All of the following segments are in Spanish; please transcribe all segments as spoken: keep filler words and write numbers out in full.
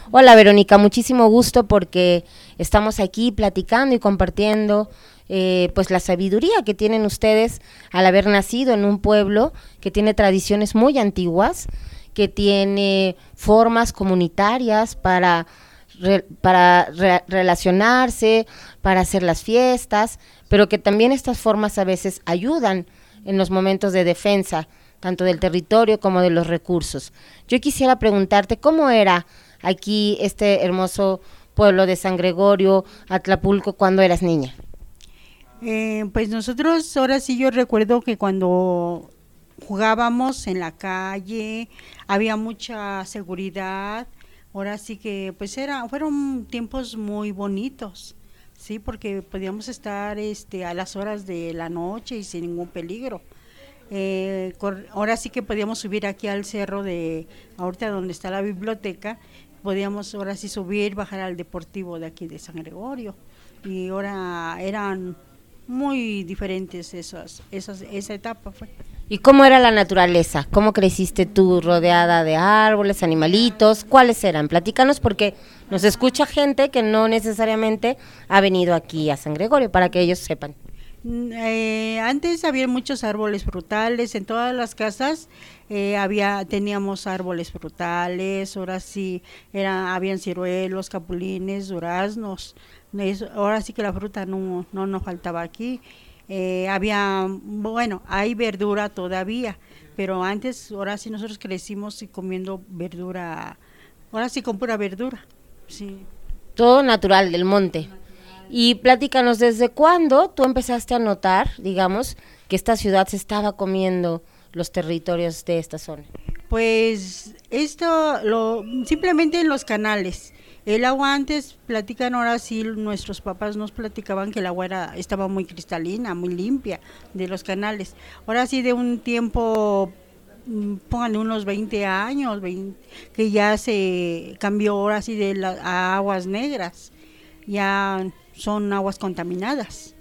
Hola Verónica, muchísimo gusto porque estamos aquí platicando y compartiendo eh, pues la sabiduría que tienen ustedes al haber nacido en un pueblo que tiene tradiciones muy antiguas, que tiene formas comunitarias para, re, para re, relacionarse, para hacer las fiestas, pero que también estas formas a veces ayudan en los momentos de defensa, tanto del territorio como de los recursos. Yo quisiera preguntarte, ¿cómo era aquí este hermoso pueblo de San Gregorio, Atlapulco, cuando eras niña? Eh, pues nosotros, ahora sí yo recuerdo que cuando jugábamos en la calle, había mucha seguridad, ahora sí que pues era, fueron tiempos muy bonitos, sí, porque podíamos estar este, a las horas de la noche y sin ningún peligro. Eh, cor, ahora sí que podíamos subir aquí al cerro de, ahorita donde está la biblioteca, podíamos ahora sí subir, bajar al deportivo de aquí de San Gregorio, y ahora eran muy diferentes esas, esas, esa etapa fue. ¿Y cómo era la naturaleza? ¿Cómo creciste tú rodeada de árboles, animalitos? ¿Cuáles eran? Platícanos porque nos escucha gente que no necesariamente ha venido aquí a San Gregorio, para que ellos sepan. Eh, antes había muchos árboles frutales en todas las casas, eh, había teníamos árboles frutales, ahora sí era, habían ciruelos, capulines, duraznos, eso, ahora sí que la fruta no, no nos faltaba aquí. Eh, había, bueno, hay verdura todavía, pero antes, ahora sí nosotros crecimos comiendo verdura, ahora sí con pura verdura, sí. Todo natural, del monte. Y platícanos, ¿desde cuándo tú empezaste a notar, digamos, que esta ciudad se estaba comiendo los territorios de esta zona? Pues esto, lo, simplemente en los canales. El agua antes, platican ahora sí, nuestros papás nos platicaban que el agua era, estaba muy cristalina, muy limpia de los canales. Ahora sí de un tiempo, pónganle unos veinte años, veinte, que ya se cambió ahora sí de la, a aguas negras, ya son aguas contaminadas.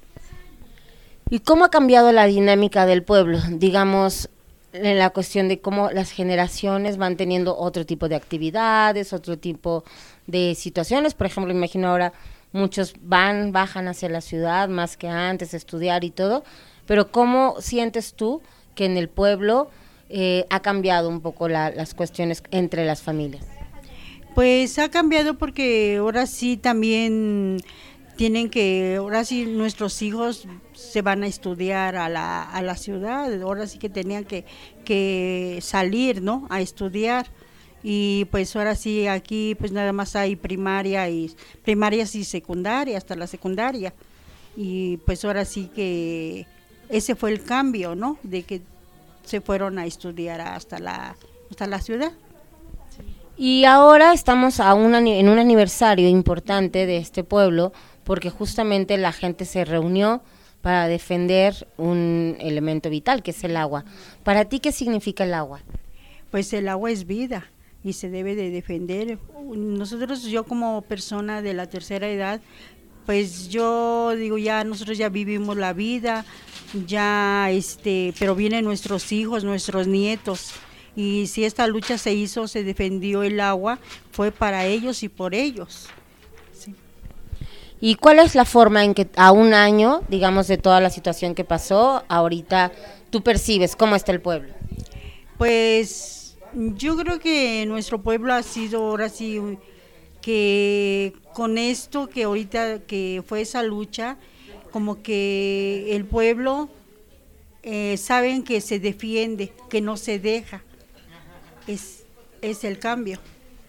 ¿Y cómo ha cambiado la dinámica del pueblo? Digamos, en la cuestión de cómo las generaciones van teniendo otro tipo de actividades, otro tipo de situaciones. Por ejemplo, imagino ahora muchos van, bajan hacia la ciudad más que antes, estudiar y todo, pero ¿cómo sientes tú que en el pueblo eh, ha cambiado un poco la, las cuestiones entre las familias? Pues ha cambiado porque ahora sí también tienen que, ahora sí nuestros hijos se van a estudiar a la, a la ciudad, ahora sí que tenían que, que salir, ¿no?, a estudiar, y pues ahora sí aquí pues nada más hay primaria y primarias y secundaria, hasta la secundaria, y pues ahora sí que ese fue el cambio, ¿no?, de que se fueron a estudiar hasta la, hasta la ciudad. Y ahora estamos a un, en un aniversario importante de este pueblo, porque justamente la gente se reunió para defender un elemento vital, que es el agua. ¿Para ti qué significa el agua? Pues el agua es vida y se debe de defender. Nosotros, yo como persona de la tercera edad, pues yo digo, ya nosotros ya vivimos la vida, ya este, pero vienen nuestros hijos, nuestros nietos, y si esta lucha se hizo, se defendió el agua, fue para ellos y por ellos. Sí. ¿Y cuál es la forma en que a un año, digamos, de toda la situación que pasó, ahorita tú percibes cómo está el pueblo? Pues yo creo que nuestro pueblo ha sido ahora sí que con esto que ahorita que fue esa lucha, como que el pueblo eh, saben que se defiende, que no se deja. Es, es el cambio.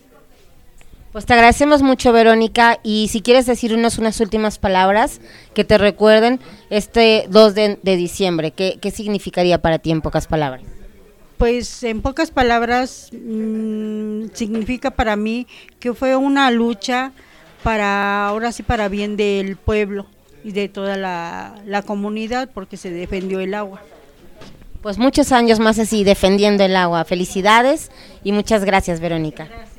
Pues te agradecemos mucho, Verónica, y si quieres decirnos unas últimas palabras que te recuerden este dos de, de diciembre, ¿qué, ¿qué significaría para ti en pocas palabras? Pues en pocas palabras mmm, significa para mí que fue una lucha para, ahora sí, para bien del pueblo y de toda la, la comunidad, porque se defendió el agua. Pues muchos años más así defendiendo el agua. Felicidades y muchas gracias, Verónica. Gracias.